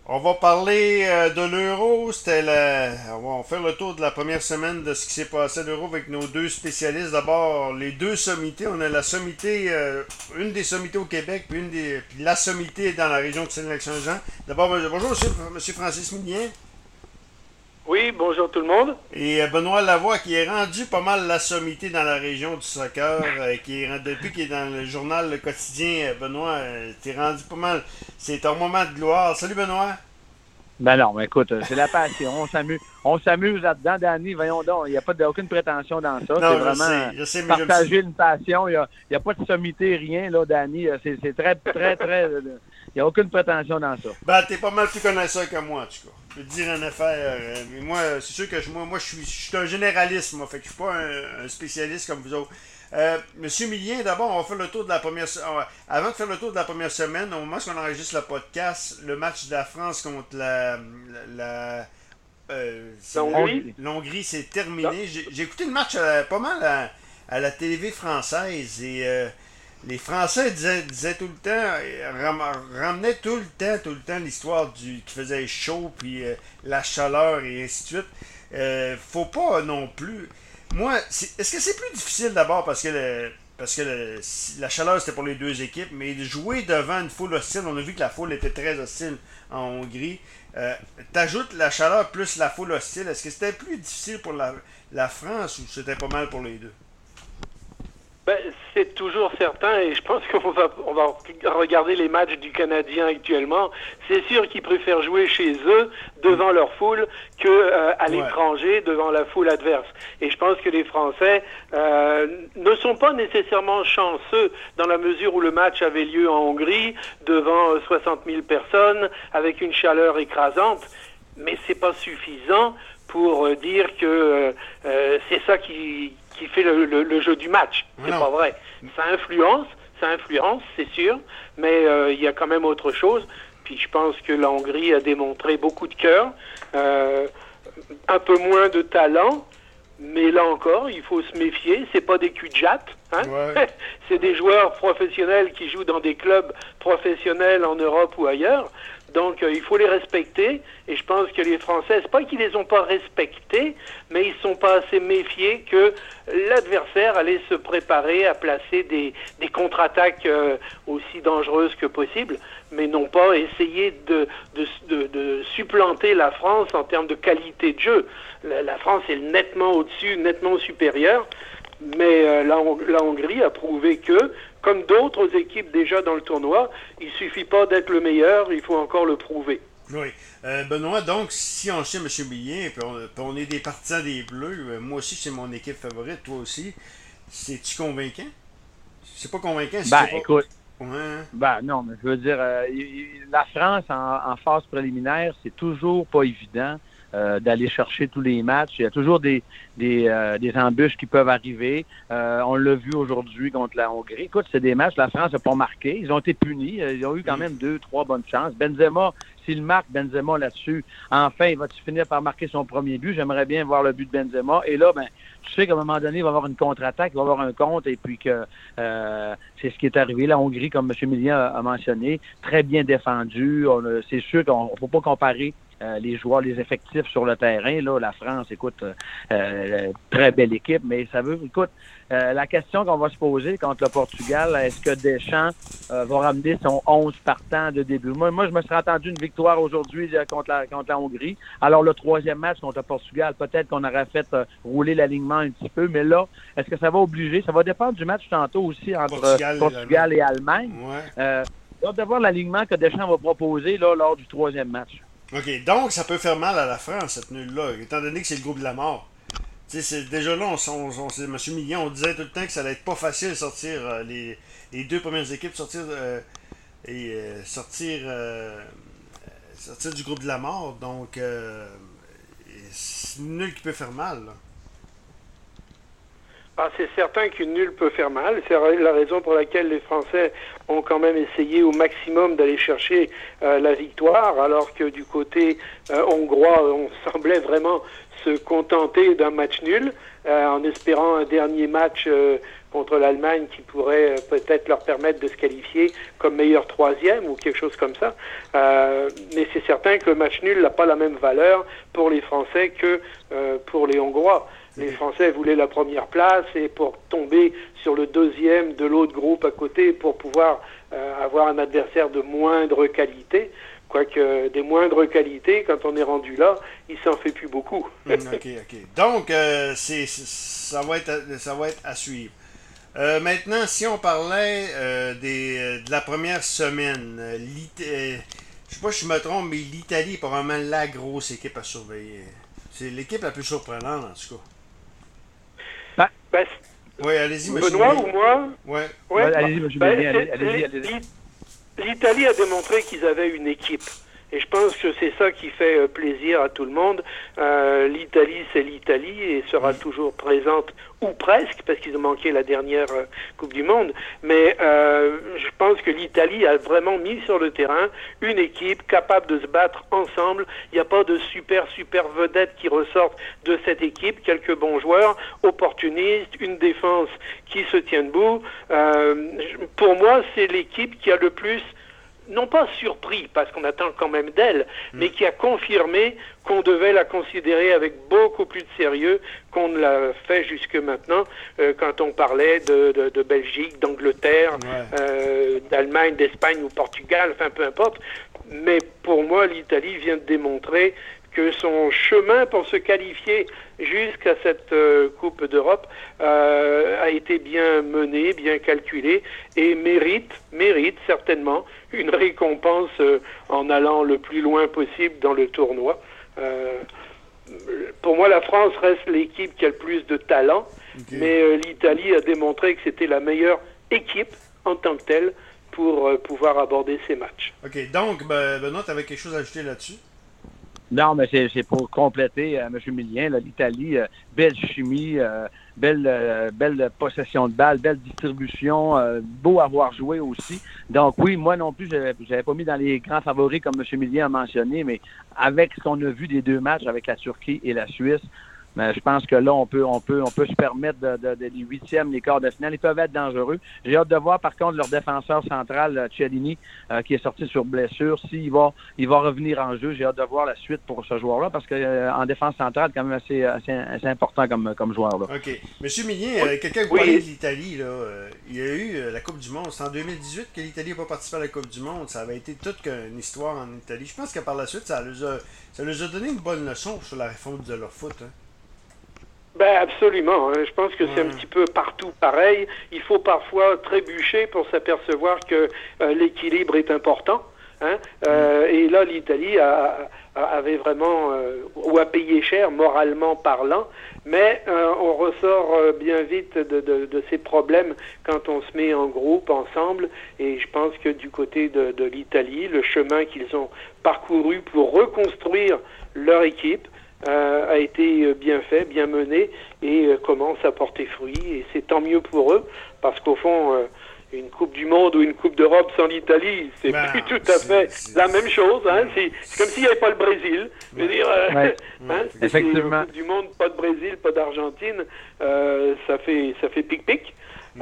On va parler de l'Euro. On va faire le tour de la première semaine de ce qui s'est passé à l'Euro avec nos deux spécialistes. D'abord, les deux sommités. On a la sommité, une des sommités au Québec, puis la sommité dans la région de Saint-Lac-Saint-Jean. D'abord, bonjour, monsieur Francis Millien. Oui, bonjour tout le monde. Et Benoît Lavoie, qui est rendu pas mal la sommité dans la région du soccer, depuis qu'il est dans le journal Le Quotidien, Benoît, t'es rendu pas mal. C'est ton moment de gloire. Salut Benoît. Ben non, mais écoute, c'est la passion. On s'amuse là-dedans, Danny. Voyons donc, il n'y a aucune prétention dans ça. C'est Non, vraiment je sais, mais partager une passion. Il y a pas de sommité, rien, là, Danny. C'est très, très, très. Il n'y a aucune prétention dans ça. Ben, t'es pas mal plus connaisseur que moi, en tout cas. Je peux te dire en affaire. Mais moi, c'est sûr que moi je suis un généraliste, moi. Fait que je suis pas un spécialiste comme vous autres. Monsieur Millien, d'abord, on va faire le tour de la première avant de faire le tour de la première semaine, au moment où on enregistre le podcast, le match de la France contre La Hongrie. l'Hongrie, c'est Non. terminé. J'ai écouté le match pas mal à la TV française et les Français disaient tout le temps, ramenaient tout le temps l'histoire qui faisait chaud, puis la chaleur et ainsi de suite. Faut pas non plus. Moi, est-ce que c'est plus difficile d'abord parce que la chaleur c'était pour les deux équipes, mais de jouer devant une foule hostile, on a vu que la foule était très hostile en Hongrie. T'ajoutes la chaleur plus la foule hostile, est-ce que c'était plus difficile pour la France ou c'était pas mal pour les deux? Ben, c'est toujours certain et je pense qu'on va regarder les matchs du Canadien actuellement. C'est sûr qu'ils préfèrent jouer chez eux devant leur foule que à Ouais. l'étranger devant la foule adverse. Et je pense que les Français ne sont pas nécessairement chanceux dans la mesure où le match avait lieu en Hongrie devant 60 000 personnes avec une chaleur écrasante. Mais c'est pas suffisant pour dire que c'est ça qui fait le jeu du match. C'est Non. pas vrai. Ça influence, c'est sûr, mais il y a quand même autre chose. Puis je pense que la Hongrie a démontré beaucoup de cœur, un peu moins de talent, mais là encore, il faut se méfier. C'est pas des cul-de-jatte, hein? Ouais. C'est des joueurs professionnels qui jouent dans des clubs professionnels en Europe ou ailleurs. Donc, il faut les respecter. Et je pense que les Français, c'est pas qu'ils les ont pas respectés, mais ils sont pas assez méfiés que l'adversaire allait se préparer à placer des contre-attaques aussi dangereuses que possible, mais non pas essayer de supplanter la France en termes de qualité de jeu. La France est nettement au-dessus, nettement supérieure. Mais la Hongrie a prouvé que, comme d'autres équipes déjà dans le tournoi, il suffit pas d'être le meilleur, il faut encore le prouver. Oui. Benoît, donc, si on sait M. Millien, puis on est des partisans des Bleus, moi aussi, c'est mon équipe favorite, toi aussi, c'est-tu convaincant? C'est pas convaincant si Ben, c'est pas. écoute, Ouais. ben non, mais je veux dire, la France en phase préliminaire, c'est toujours pas évident d'aller chercher tous les matchs. Il y a toujours des embûches qui peuvent arriver. On l'a vu aujourd'hui contre la Hongrie. Écoute, c'est des matchs, la France n'a pas marqué. Ils ont été punis. Ils ont eu quand même 2, 3 bonnes chances. Benzema, s'il marque Benzema là-dessus, enfin, il va-tu finir par marquer son premier but? J'aimerais bien voir le but de Benzema. Et là, ben, tu sais qu'à un moment donné, il va y avoir une contre-attaque, il va y avoir un contre, et puis que c'est ce qui est arrivé. La Hongrie, comme M. Millien a mentionné, très bien défendu. C'est sûr qu'on ne faut pas comparer les joueurs, les effectifs sur le terrain. Là, la France, écoute, très belle équipe, mais ça veut, écoute, la question qu'on va se poser contre le Portugal, est-ce que Deschamps va ramener son 11 partant de début? Moi, je me serais attendu une victoire aujourd'hui contre la Hongrie. Alors, le troisième match contre le Portugal, peut-être qu'on aurait fait rouler l'alignement un petit peu, mais là, est-ce que ça va obliger? Ça va dépendre du match tantôt aussi entre Portugal et Allemagne. Ouais. On va voir l'alignement que Deschamps va proposer là, lors du troisième match. OK, donc ça peut faire mal à la France, cette nulle-là, étant donné que c'est le groupe de la mort. Tu sais, déjà là, M. Millon, on disait tout le temps que ça allait être pas facile de sortir les deux premières équipes, sortir du groupe de la mort. Donc, c'est nul qui peut faire mal, là. Ah, c'est certain qu'une nulle peut faire mal. C'est la raison pour laquelle les Français ont quand même essayé au maximum d'aller chercher la victoire, alors que du côté hongrois, on semblait vraiment se contenter d'un match nul, en espérant un dernier match contre l'Allemagne qui pourrait peut-être leur permettre de se qualifier comme meilleur troisième ou quelque chose comme ça. Mais c'est certain que le match nul n'a pas la même valeur pour les Français que pour les Hongrois. Les Français voulaient la première place et pour tomber sur le deuxième de l'autre groupe à côté pour pouvoir avoir un adversaire de moindre qualité. Quoique des moindres qualités, quand on est rendu là, il s'en fait plus beaucoup. OK. Donc, ça va être à suivre. Maintenant, si on parlait de la première semaine, je sais pas si je me trompe, mais l'Italie est probablement la grosse équipe à surveiller. C'est l'équipe la plus surprenante, en tout cas. Oui, allez-y, monsieur. Benoît ou moi? Oui. Allez-y, monsieur. Allez-y. L'Italie a démontré qu'ils avaient une équipe. Et je pense que c'est ça qui fait plaisir à tout le monde. L'Italie, c'est l'Italie et sera toujours présente, ou presque, parce qu'ils ont manqué la dernière Coupe du Monde. Mais je pense que l'Italie a vraiment mis sur le terrain une équipe capable de se battre ensemble. Il n'y a pas de super vedettes qui ressortent de cette équipe. Quelques bons joueurs, opportunistes, une défense qui se tient debout. Pour moi, c'est l'équipe qui a le plus... non pas surpris, parce qu'on attend quand même d'elle, mais qui a confirmé qu'on devait la considérer avec beaucoup plus de sérieux qu'on ne l'a fait jusque maintenant, quand on parlait de Belgique, d'Angleterre, d'Allemagne, d'Espagne ou Portugal, enfin peu importe. Mais pour moi, l'Italie vient de démontrer que son chemin pour se qualifier jusqu'à cette Coupe d'Europe a été bien mené, bien calculé et mérite certainement une récompense en allant le plus loin possible dans le tournoi. Pour moi, la France reste l'équipe qui a le plus de talent, mais l'Italie a démontré que c'était la meilleure équipe en tant que telle pour pouvoir aborder ces matchs. OK, donc, Benoît, tu avais quelque chose à ajouter là-dessus? Non, mais c'est pour compléter, M. Millien, l'Italie, belle chimie, belle possession de balle, belle distribution, beau avoir joué aussi. Donc oui, moi non plus, j'avais pas mis dans les grands favoris comme M. Millien a mentionné, mais avec ce qu'on a vu des deux matchs avec la Turquie et la Suisse, mais je pense que là, on peut se permettre des huitièmes, les quarts de finale. Ils peuvent être dangereux. J'ai hâte de voir, par contre, leur défenseur central, Cialini, qui est sorti sur blessure. S'il va revenir en jeu, j'ai hâte de voir la suite pour ce joueur-là, parce qu'en défense centrale, quand même assez important comme joueur. Là. OK. Monsieur Millien, quelqu'un vous parlait de l'Italie, là. Il y a eu la Coupe du Monde. C'est en 2018 que l'Italie n'a pas participé à la Coupe du Monde. Ça avait été toute une histoire en Italie. Je pense que par la suite, ça nous a donné une bonne leçon sur la réforme de leur foot. Hein. Ben absolument. Hein. Je pense que c'est un petit peu partout pareil. Il faut parfois trébucher pour s'apercevoir que l'équilibre est important. Hein. Et là, l'Italie avait vraiment ou a payé cher moralement parlant, mais on ressort bien vite de ces problèmes quand on se met en groupe ensemble. Et je pense que du côté de l'Italie, le chemin qu'ils ont parcouru pour reconstruire leur équipe a été bien fait, bien mené et commence à porter fruit. Et c'est tant mieux pour eux, parce qu'au fond, une Coupe du Monde ou une Coupe d'Europe sans l'Italie, c'est plus tout à fait la même chose. Hein. C'est comme s'il n'y avait pas le Brésil. Je veux dire, effectivement. Une Coupe du Monde, pas de Brésil, pas d'Argentine, ça fait pic-pic.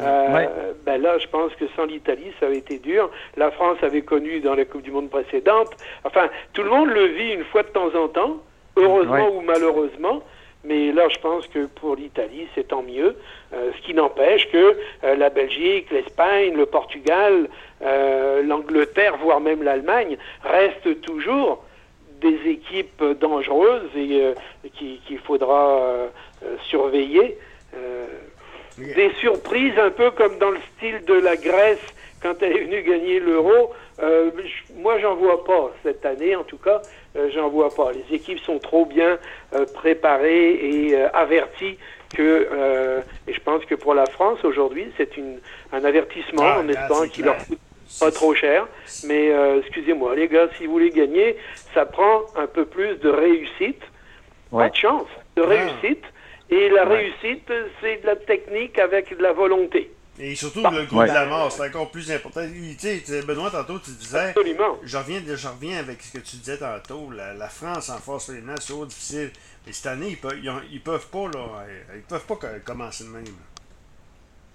Ben là, je pense que sans l'Italie, ça avait été dur. La France avait connu dans la Coupe du Monde précédente. Enfin, tout le monde le vit une fois de temps en temps, heureusement ou malheureusement, mais là, je pense que pour l'Italie, c'est tant mieux. Ce qui n'empêche que la Belgique, l'Espagne, le Portugal, l'Angleterre, voire même l'Allemagne, restent toujours des équipes dangereuses et qu'il faudra surveiller. Des surprises un peu comme dans le style de la Grèce quand elle est venue gagner l'Euro. Moi, j'en vois pas cette année, en tout cas. J'en vois pas. Les équipes sont trop bien préparées et averties que, et je pense que pour la France aujourd'hui, c'est un avertissement en espérant qu'il leur coûte pas trop cher. Mais excusez-moi, les gars, si vous voulez gagner, ça prend un peu plus de réussite, pas de chance, de réussite. Et la réussite, c'est de la technique avec de la volonté. Et surtout, le coup de la mort, c'est encore plus important. Tu sais, Benoît, tantôt, tu disais... Absolument. Je reviens avec ce que tu disais tantôt. La France en force féminine, c'est trop difficile. Mais cette année, ils peuvent pas, là. Ils peuvent pas commencer de même.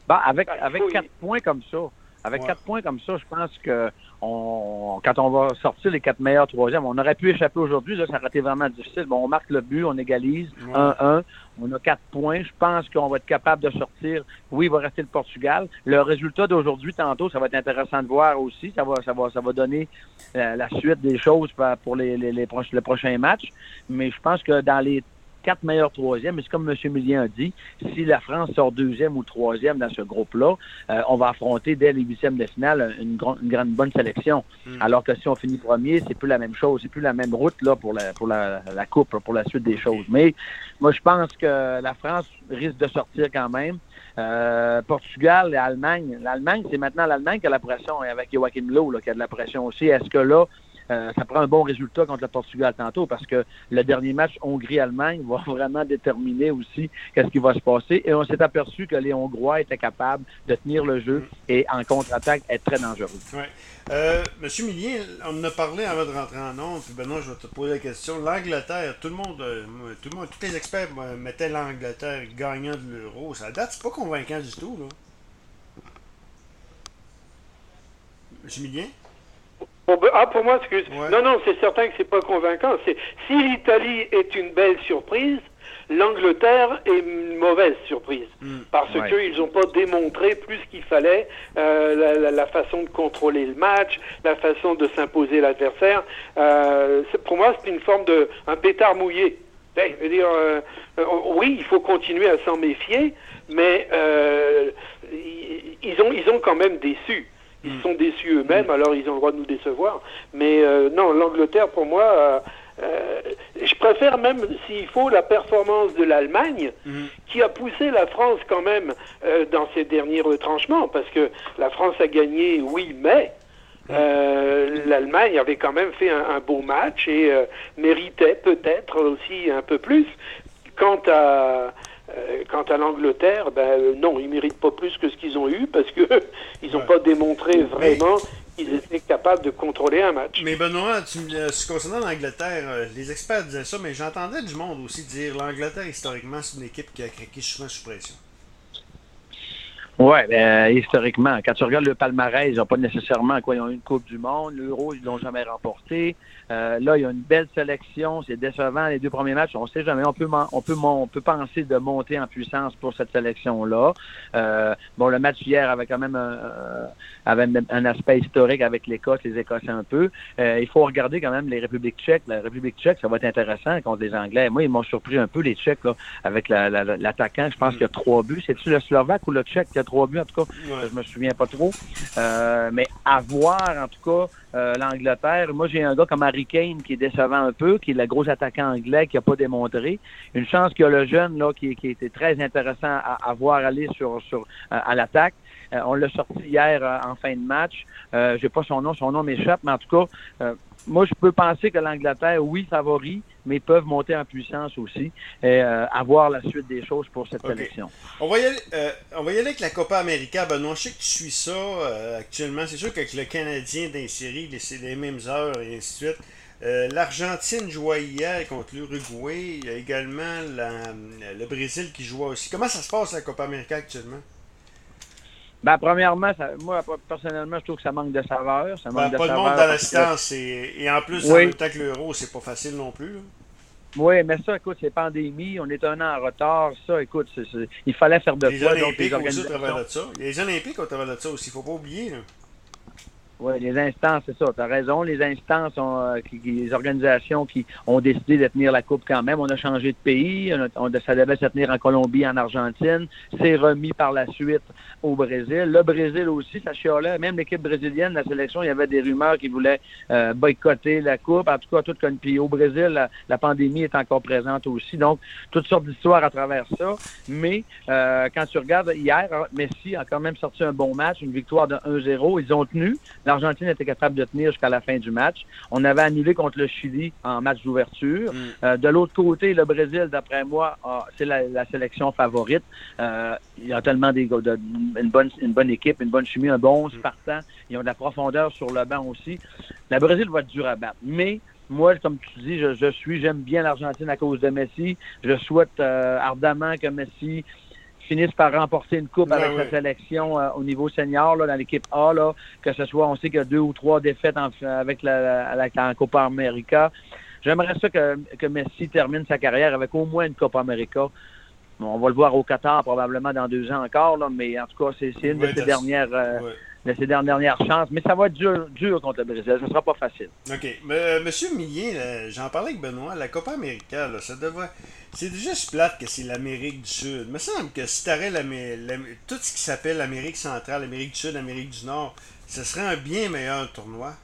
Avec 4 points comme ça, avec 4 points comme ça, je pense que quand on va sortir les 4 meilleurs troisièmes, on aurait pu échapper aujourd'hui, là, ça aurait été vraiment difficile. Bon, on marque le but, on égalise 1-1, on a 4 points. Je pense qu'on va être capable de sortir. Oui, il va rester le Portugal. Le résultat d'aujourd'hui, tantôt, ça va être intéressant de voir aussi. Ça va donner la suite des choses pour le prochain match. Mais je pense que dans les 4 meilleurs troisièmes, mais c'est comme M. Millien a dit, si la France sort 2e ou 3e dans ce groupe-là, on va affronter dès les 8e de finale une bonne sélection. Alors que si on finit premier, c'est plus la même chose, c'est plus la même route là pour la coupe, pour la suite des choses. Mais moi, je pense que la France risque de sortir quand même. Portugal et Allemagne. L'Allemagne, c'est maintenant l'Allemagne qui a la pression, et avec Joachim Löw qui a de la pression aussi. Est-ce que là, ça prend un bon résultat contre le Portugal tantôt, parce que le dernier match Hongrie-Allemagne va vraiment déterminer aussi qu'est-ce qui va se passer. Et on s'est aperçu que les Hongrois étaient capables de tenir le jeu et en contre-attaque être très dangereux. Ouais. Monsieur Millien, on en a parlé avant de rentrer en ondes, puis Benoît, je vais te poser la question. L'Angleterre, tous les experts mettaient l'Angleterre gagnant de l'Euro. Ça date, c'est pas convaincant du tout, là. Monsieur Millien? Pour moi, excuse. Ouais. Non, c'est certain que c'est pas convaincant. Si l'Italie est une belle surprise, l'Angleterre est une mauvaise surprise. Parce qu'ils n'ont pas démontré plus qu'il fallait la façon de contrôler le match, la façon de s'imposer l'adversaire. Pour moi, c'est une forme un pétard mouillé. Je veux dire, oui, il faut continuer à s'en méfier, mais ils ont quand même déçu. Ils sont déçus eux-mêmes, alors ils ont le droit de nous décevoir. Mais non, l'Angleterre, pour moi, je préfère même, s'il faut, la performance de l'Allemagne, qui a poussé la France quand même dans ses derniers retranchements, parce que la France a gagné, oui, mais l'Allemagne avait quand même fait un beau match et méritait peut-être aussi un peu plus. Quant à l'Angleterre, non, ils ne méritent pas plus que ce qu'ils ont eu parce que ils n'ont pas démontré vraiment qu'ils étaient capables de contrôler un match. Mais Benoît, concernant l'Angleterre, les experts disaient ça, mais j'entendais du monde aussi dire l'Angleterre, historiquement, c'est une équipe qui a craqué souvent sous pression. Oui, historiquement, quand tu regardes le palmarès, ils n'ont pas nécessairement ils ont eu une Coupe du Monde, l'Euro, ils ne l'ont jamais remporté. Là, il y a une belle sélection, c'est décevant les 2 premiers matchs, on ne sait jamais, on peut penser de monter en puissance pour cette sélection-là. Le match hier avait quand même un aspect historique avec l'Écosse, les Écossais un peu. Il faut regarder quand même les Républiques tchèques. La République tchèque, ça va être intéressant contre les Anglais. Moi, ils m'ont surpris un peu, les Tchèques, là, avec l'attaquant. Je pense qu'il y a 3 buts. C'est-tu le Slovaque ou le Tchèque qui a 3 buts, en tout cas? Je me souviens pas trop. Mais à voir, en tout cas, l'Angleterre. Moi, j'ai un gars comme Harry Kane qui est décevant un peu, qui est le gros attaquant anglais qui n'a pas démontré. Une chance qu'il y a le jeune là qui était très intéressant à voir aller à l'attaque. On l'a sorti hier en fin de match. J'ai pas son nom m'échappe, mais en tout cas, moi, je peux penser que l'Angleterre, oui, favori, mais peuvent monter en puissance aussi et avoir la suite des choses pour cette sélection. On va y aller avec la Copa América. Benoît, je sais que tu suis ça actuellement. C'est sûr qu'avec le Canadien dans les séries, c'est les mêmes heures et ainsi de suite. L'Argentine jouait hier contre l'Uruguay. Il y a également le Brésil qui jouait aussi. Comment ça se passe la Copa América actuellement? Premièrement, moi, personnellement, je trouve que ça manque de saveur. Ça manque de pas saveur de monde dans l'assistance. Et en plus, en même temps que l'Euro, c'est pas facile non plus. Là. Oui, mais ça, écoute, c'est pandémie. On est 1 an en retard. Ça, écoute, il fallait faire de quoi. Les Olympiques aussi au travers de ça. Il y a les Olympiques au travers de ça aussi. Il ne faut pas oublier. Là. Oui, les instances, c'est ça. Tu as raison. Les instances, les organisations qui ont décidé de tenir la Coupe quand même. On a changé de pays. Ça devait se tenir en Colombie, en Argentine. C'est remis par la suite au Brésil. Le Brésil aussi, ça chialait. Même l'équipe brésilienne, la sélection, il y avait des rumeurs qui voulaient boycotter la Coupe. En tout cas, tout comme puis au Brésil, la pandémie est encore présente aussi. Donc, toutes sortes d'histoires à travers ça. Mais quand tu regardes hier, Messi a quand même sorti un bon match, une victoire de 1-0. Ils ont tenu. L'Argentine était capable de tenir jusqu'à la fin du match. On avait annulé contre le Chili en match d'ouverture. De l'autre côté, le Brésil, d'après moi, c'est la sélection favorite. Il y a tellement une bonne équipe, une bonne chimie, un bon Spartan. Ils ont de la profondeur sur le banc aussi. Le Brésil va être dur à battre. Mais moi, comme tu dis, j'aime bien l'Argentine à cause de Messi. Je souhaite ardemment que Messi finisse par remporter une coupe avec sa sélection au niveau senior, là, dans l'équipe A, là, que ce soit, on sait qu'il y a 2 ou 3 défaites avec la Copa América. J'aimerais ça que Messi termine sa carrière avec au moins une Copa América. On va le voir au Qatar probablement dans 2 ans encore, là, mais en tout cas, c'est une de ses dernières chances. Mais ça va être dur contre le Brésil. Ce ne sera pas facile. OK. Monsieur Millier, j'en parlais avec Benoît, la Copa América, là, c'est juste plate que c'est l'Amérique du Sud. Il me semble que si tu aurais tout ce qui s'appelle l'Amérique centrale, l'Amérique du Sud, l'Amérique du Nord, ce serait un bien meilleur tournoi.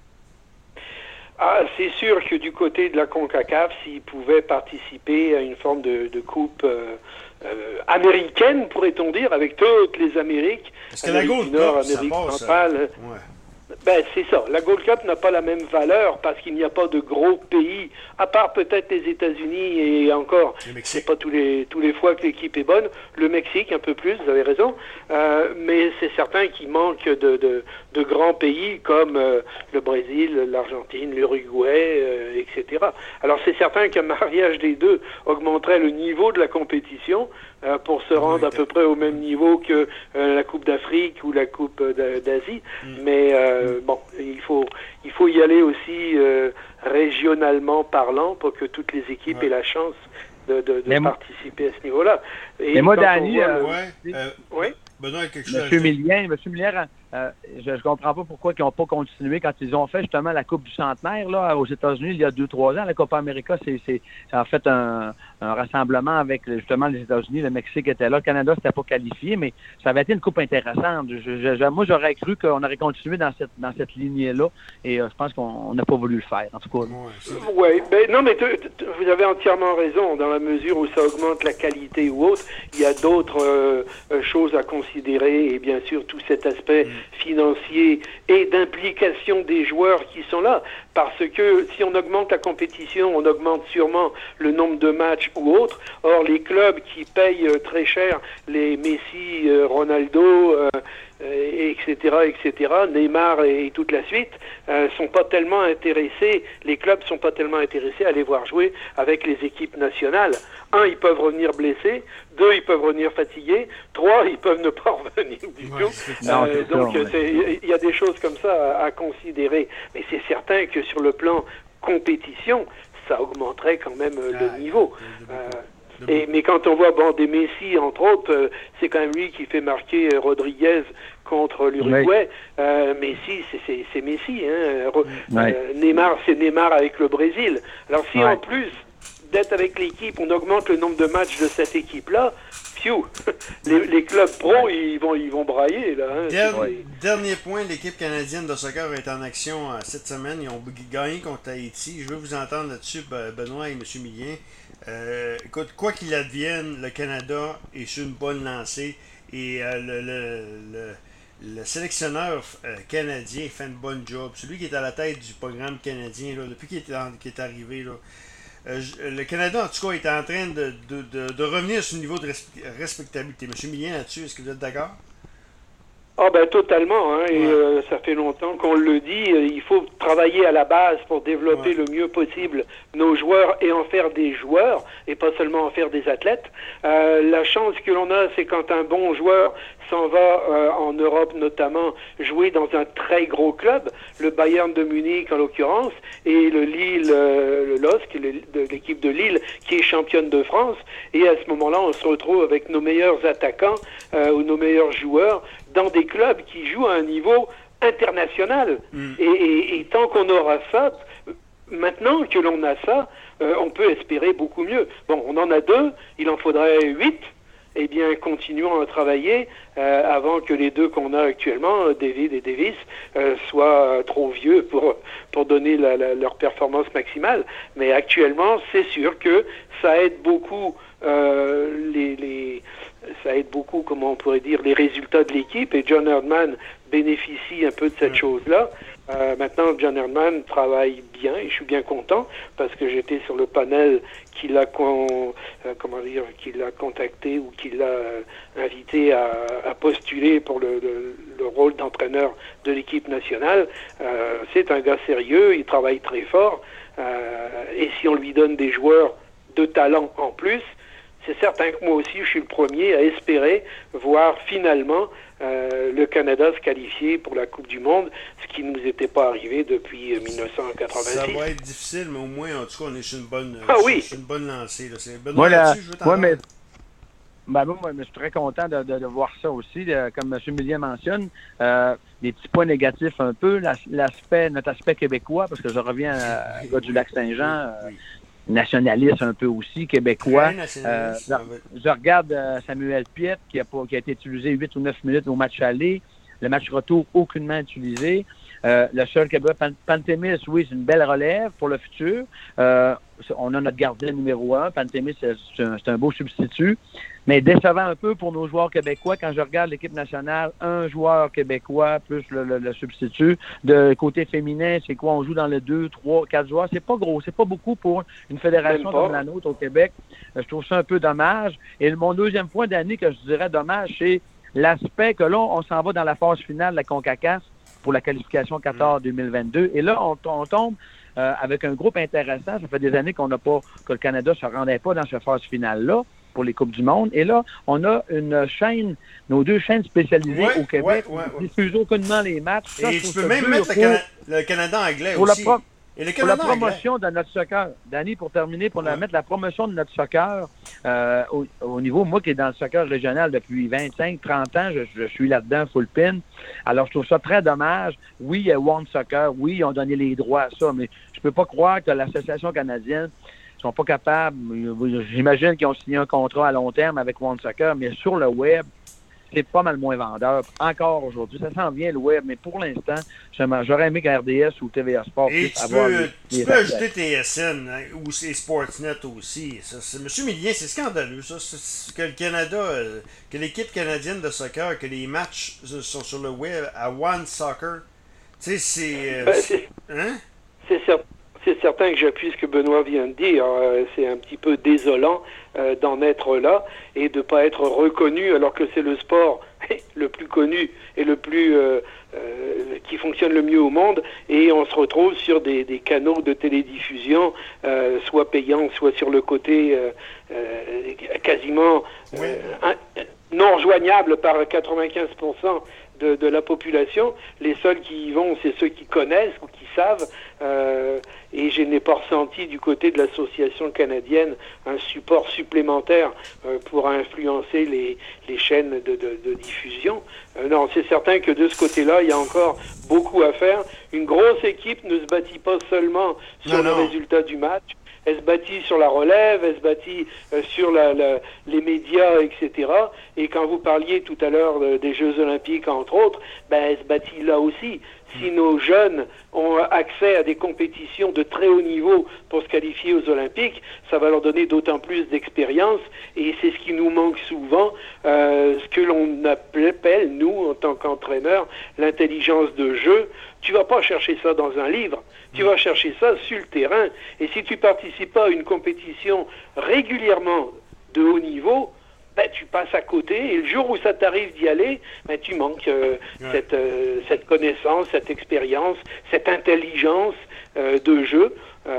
Ah, c'est sûr que du côté de la CONCACAF, s'ils pouvaient participer à une forme de coupe américaine, pourrait-on dire, avec toutes les Amériques, parce que la Gold du Nord, Cup, Amérique ça passe, centrale. Ben, c'est ça. La Gold Cup n'a pas la même valeur parce qu'il n'y a pas de gros pays, à part peut-être les États-Unis et encore, c'est pas tous les fois que l'équipe est bonne. Le Mexique, un peu plus, vous avez raison. Mais c'est certain qu'il manque de grands pays comme le Brésil, l'Argentine, l'Uruguay, etc. Alors c'est certain qu'un mariage des deux augmenterait le niveau de la compétition pour se rendre à peu près au même niveau que la Coupe d'Afrique ou la Coupe d'Asie. Mais bon, il faut y aller aussi régionalement parlant pour que toutes les équipes aient la chance de participer à ce niveau-là. Et moi, Danny, Benoît, quelque chose. Monsieur Millier, je ne comprends pas pourquoi ils n'ont pas continué quand ils ont fait justement la Coupe du Centenaire là, aux États-Unis il y a 2-3 ans. La Copa América, ça a fait un rassemblement avec justement les États-Unis. Le Mexique était là. Le Canada s'était pas qualifié, mais ça avait été une coupe intéressante. Moi, j'aurais cru qu'on aurait continué dans cette lignée-là et je pense qu'on n'a pas voulu le faire, en tout cas. Oui, non, mais vous avez entièrement raison. Dans la mesure où ça augmente la qualité ou autre, il y a d'autres choses à considérer et bien sûr tout cet aspect financier et d'implication des joueurs qui sont là. Parce que si on augmente la compétition, on augmente sûrement le nombre de matchs ou autres. Or, les clubs qui payent très cher les Messi, Ronaldo, etc., Neymar et toute la suite, sont pas tellement intéressés, les clubs sont pas tellement intéressés à les voir jouer avec les équipes nationales. 1, ils peuvent revenir blessés. 2, ils peuvent revenir fatigués. 3, ils peuvent ne pas revenir du tout. Donc, il y a des choses comme ça à considérer. Mais c'est certain que sur le plan compétition, ça augmenterait quand même le niveau. Mais quand on voit des Messi, entre autres, c'est quand même lui qui fait marquer Rodriguez contre l'Uruguay. Messi, c'est Messi. Neymar, c'est Neymar avec le Brésil. Alors si en plus d'être avec l'équipe, on augmente le nombre de matchs de cette équipe-là, les clubs pro, ils vont brailler. Là, Dernier point, l'équipe canadienne de soccer est en action cette semaine. Ils ont gagné contre Haïti. Je veux vous entendre là-dessus, Benoît et M. Millien. Écoute, quoi qu'il advienne, le Canada est sur une bonne lancée et le sélectionneur canadien fait une bonne job. Celui qui est à la tête du programme canadien, là, depuis qu'il est arrivé, là, le Canada, en tout cas, est en train de revenir sur le niveau de respectabilité. M. Millien, là-dessus, est-ce que vous êtes d'accord? Ah ben totalement, hein, et ça fait longtemps qu'on le dit, il faut travailler à la base pour développer le mieux possible nos joueurs et en faire des joueurs, et pas seulement en faire des athlètes. La chance que l'on a, c'est quand un bon joueur s'en va en Europe notamment jouer dans un très gros club, le Bayern de Munich en l'occurrence, et le Lille, le LOSC, l'équipe de Lille qui est championne de France, et à ce moment-là, on se retrouve avec nos meilleurs attaquants ou nos meilleurs joueurs dans des clubs qui jouent à un niveau international. Et tant qu'on aura ça, maintenant que l'on a ça, on peut espérer beaucoup mieux. Bon, on en a 2, il en faudrait 8. Eh bien, continuons à travailler avant que les 2 qu'on a actuellement, David et Davis, soient trop vieux pour donner leur performance maximale. Mais actuellement, c'est sûr que ça aide beaucoup ça aide beaucoup, comment on pourrait dire, les résultats de l'équipe, et John Herdman bénéficie un peu de cette chose-là. Maintenant, John Herdman travaille bien, et je suis bien content, parce que j'étais sur le panel qui l'a contacté ou qui l'a invité à postuler pour le rôle d'entraîneur de l'équipe nationale. C'est un gars sérieux, il travaille très fort, et si on lui donne des joueurs de talent en plus, c'est certain que moi aussi, je suis le premier à espérer voir finalement le Canada se qualifier pour la Coupe du Monde, ce qui ne nous était pas arrivé depuis 1986. Ça va être difficile, mais au moins, en tout cas, on est sur une bonne, sur une bonne lancée. Là. C'est Benoît, Moi, je veux t'en mais je suis très content de voir ça aussi. Comme M. Millier mentionne, des petits points négatifs un peu, notre aspect québécois, parce que je reviens à gars du Lac-Saint-Jean, nationaliste un peu aussi, québécois. Je regarde Samuel Piette, qui a été utilisé 8 ou 9 minutes au match aller. Le match retour, aucunement utilisé. Le seul Québécois, Pantémis, oui, c'est une belle relève pour le futur. On a notre gardien numéro 1. Pantémis, c'est un beau substitut. Mais décevant un peu pour nos joueurs québécois. Quand je regarde l'équipe nationale, un joueur québécois plus le substitut. De côté féminin, c'est quoi? On joue dans le 2, 3, 4 joueurs. C'est pas gros. C'est pas beaucoup pour une fédération comme la nôtre au Québec. Je trouve ça un peu dommage. Et mon deuxième point d'année que je dirais dommage, c'est l'aspect que là, on s'en va dans la phase finale de la CONCACAF pour la qualification Qatar 2022. Et là, on tombe avec un groupe intéressant. Ça fait des années que le Canada ne se rendait pas dans cette phase finale-là pour les Coupes du Monde. Et là, on a une chaîne, nos 2 chaînes spécialisées au Québec, qui diffusent aucunement les matchs. Ça, et tu peux même mettre le Canada anglais pour aussi. Et pour la promotion de notre soccer. Danny, pour terminer, pour mettre la promotion de notre soccer au niveau, moi qui est dans le soccer régional depuis 25, 30 ans, je suis là-dedans, full pin. Alors, je trouve ça très dommage. Oui, il y a One Soccer, oui, ils ont donné les droits à ça, mais je peux pas croire que l'Association canadienne sont pas capables. J'imagine qu'ils ont signé un contrat à long terme avec One Soccer, mais sur le web, c'est pas mal moins vendeur. Encore aujourd'hui, ça s'en vient le web, mais pour l'instant, j'aurais aimé que RDS ou TVA Sport puissent avoir tu peux ajouter TSN ou Sportsnet aussi. M. Millier, c'est scandaleux, ça. Que le Canada, que l'équipe canadienne de soccer, que les matchs sont sur le web à One Soccer. Tu sais, c'est. Hein? C'est certain que j'appuie ce que Benoît vient de dire. C'est un petit peu désolant d'en être là et de ne pas être reconnu alors que c'est le sport le plus connu et le plus qui fonctionne le mieux au monde. Et on se retrouve sur des canaux de télédiffusion, soit payants, soit sur le côté quasiment non rejoignables par 95% de la population. Les seuls qui y vont, c'est ceux qui connaissent ou qui savent. Et je n'ai pas ressenti du côté de l'association canadienne un support supplémentaire pour influencer les chaînes de diffusion. Non, c'est certain que de ce côté-là, il y a encore beaucoup à faire. Une grosse équipe ne se bâtit pas seulement sur le résultat du match. Elle se bâtit sur la relève, elle se bâtit sur les médias, etc. Et quand vous parliez tout à l'heure des Jeux Olympiques, entre autres, elle se bâtit là aussi. Si nos jeunes ont accès à des compétitions de très haut niveau pour se qualifier aux Olympiques, ça va leur donner d'autant plus d'expérience et c'est ce qui nous manque souvent, ce que l'on appelle, nous, en tant qu'entraîneurs, l'intelligence de jeu. Tu vas pas chercher ça dans un livre, tu vas chercher ça sur le terrain. Et si tu participes pas à une compétition régulièrement de haut niveau, tu passes à côté et le jour où ça t'arrive d'y aller, tu manques cette connaissance, cette expérience, cette intelligence de jeu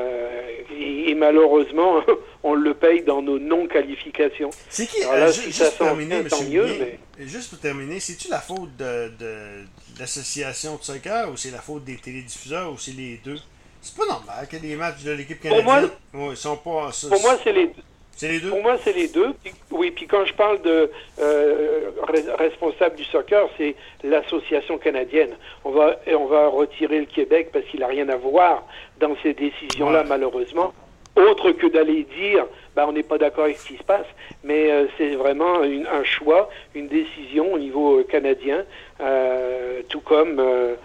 et malheureusement on le paye dans nos non-qualifications. C'est qui? Alors là, juste pour terminer, tant mieux, juste pour terminer, c'est-tu la faute de l'association de soccer ou c'est la faute des télédiffuseurs ou c'est les deux? C'est pas normal que les matchs de l'équipe canadienne sont pas... Pour moi, c'est les deux. C'est les deux? Pour moi, c'est les deux. Puis quand je parle de responsable du soccer, c'est l'association canadienne. On va retirer le Québec parce qu'il n'a rien à voir dans ces décisions-là, malheureusement. Autre que d'aller dire, on n'est pas d'accord avec ce qui se passe, mais c'est vraiment un choix, une décision au niveau canadien, tout comme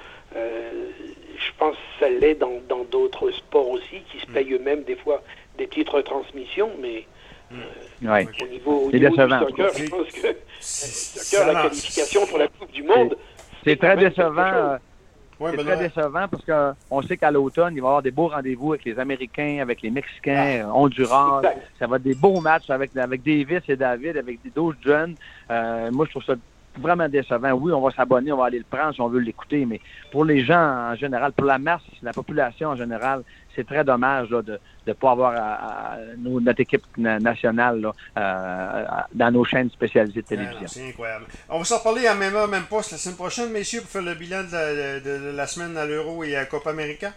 je pense que ça l'est dans d'autres sports aussi, qui se payent eux-mêmes des fois des petites retransmissions, mais au niveau du soccer, je pense que la qualification pour la Coupe du Monde... C'est très décevant. C'est très décevant parce qu'on sait qu'à l'automne, il va y avoir des beaux rendez-vous avec les Américains, avec les Mexicains, Honduras. Ça va être des beaux matchs avec Davis et David, avec d'autres jeunes. Moi, je trouve ça vraiment décevant. Oui, on va s'abonner, on va aller le prendre si on veut l'écouter, mais pour les gens en général, pour la masse, la population en général, c'est très dommage là, de ne pas avoir notre équipe nationale là, dans nos chaînes spécialisées de télévision. C'est incroyable. On va s'en reparler en même heure, même poste la semaine prochaine, messieurs, pour faire le bilan de la semaine à l'Euro et à Copa América.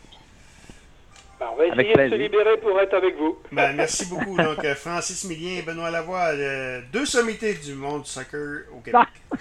On va essayer de se libérer pour être avec vous. Merci beaucoup. Donc, Francis Millien et Benoît Lavoie, deux sommités du monde du soccer au Québec.